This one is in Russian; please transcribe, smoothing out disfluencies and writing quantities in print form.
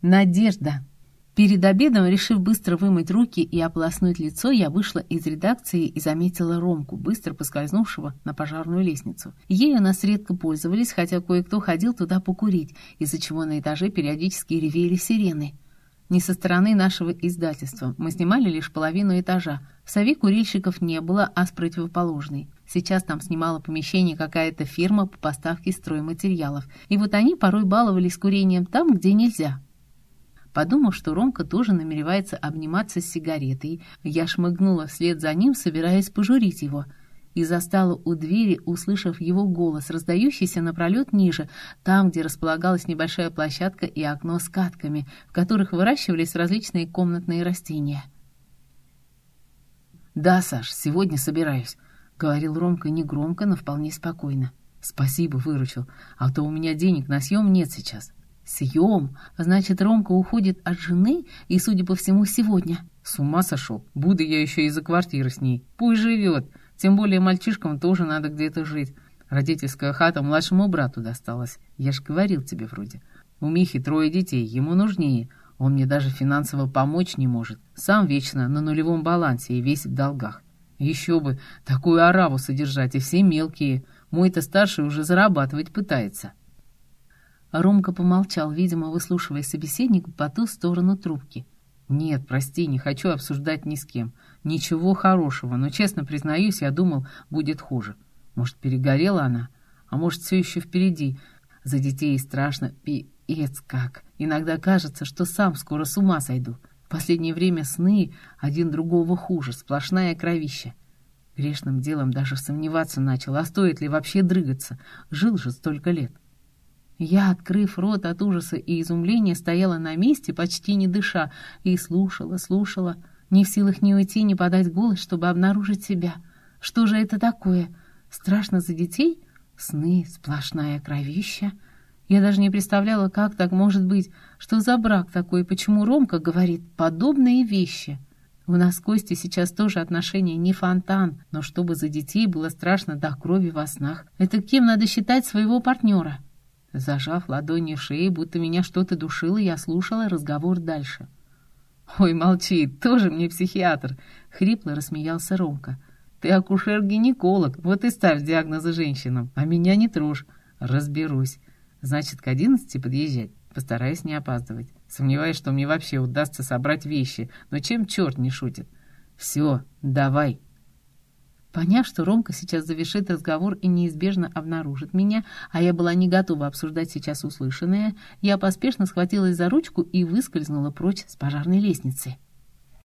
Надежда. Перед обедом, решив быстро вымыть руки и ополоснуть лицо, я вышла из редакции и заметила Ромку, быстро поскользнувшего на пожарную лестницу. Ею нас редко пользовались, хотя кое-кто ходил туда покурить, из-за чего на этаже периодически ревели сирены. Не со стороны нашего издательства. Мы снимали лишь половину этажа. В сове курильщиков не было, а с противоположной. Сейчас там снимала помещение какая-то фирма по поставке стройматериалов. И вот они порой баловались курением там, где нельзя. Подумав, что Ромка тоже намеревается обниматься с сигаретой, я шмыгнула вслед за ним, собираясь пожурить его. И застала у двери, услышав его голос, раздающийся напролет ниже, там, где располагалась небольшая площадка и окно с катками, в которых выращивались различные комнатные растения. «Да, Саш, сегодня собираюсь», — говорил Ромка негромко, но вполне спокойно. «Спасибо, выручил, а то у меня денег на съем нет сейчас». «Съем? Значит, Ромка уходит от жены и, судя по всему, сегодня». «С ума сошел? Буду я еще из-за квартиры с ней. Пусть живет. Тем более мальчишкам тоже надо где-то жить. Родительская хата младшему брату досталась. Я ж говорил тебе вроде. У Михи 3 детей, ему нужнее. Он мне даже финансово помочь не может. Сам вечно на нулевом балансе и весь в долгах. Еще бы, такую ораву содержать, и все мелкие. Мой-то старший уже зарабатывать пытается». Ромка помолчал, видимо, выслушивая собеседника по ту сторону трубки. «Нет, прости, не хочу обсуждать ни с кем. Ничего хорошего, но, честно признаюсь, я думал, будет хуже. Может, перегорела она? А может, все еще впереди? За детей страшно, пиец как. Иногда кажется, что сам скоро с ума сойду. В последнее время сны один другого хуже, сплошная кровища. Грешным делом даже сомневаться начал, а стоит ли вообще дрыгаться? Жил же столько лет». Я, открыв рот от ужаса и изумления, стояла на месте, почти не дыша, и слушала, не в силах ни уйти, ни подать голос, чтобы обнаружить себя. Что же это такое? Страшно за детей? Сны, сплошная кровища. Я даже не представляла, как так может быть. Что за брак такой? Почему Ромка говорит подобные вещи? У нас с Костей сейчас тоже отношения не фонтан, но чтобы за детей было страшно до крови во снах, это кем надо считать своего партнера? Зажав ладони в шее, будто меня что-то душило, я слушала разговор дальше. «Ой, молчи, тоже мне психиатр!» — хрипло рассмеялся Ромка. «Ты акушер-гинеколог, вот и ставь диагнозы женщинам, а меня не трожь. Разберусь. Значит, к 11 подъезжать? Постараюсь не опаздывать. Сомневаюсь, что мне вообще удастся собрать вещи, но чем черт не шутит? Все, давай!» Поняв, что Ромка сейчас завершит разговор и неизбежно обнаружит меня, а я была не готова обсуждать сейчас услышанное, я поспешно схватилась за ручку и выскользнула прочь с пожарной лестницы.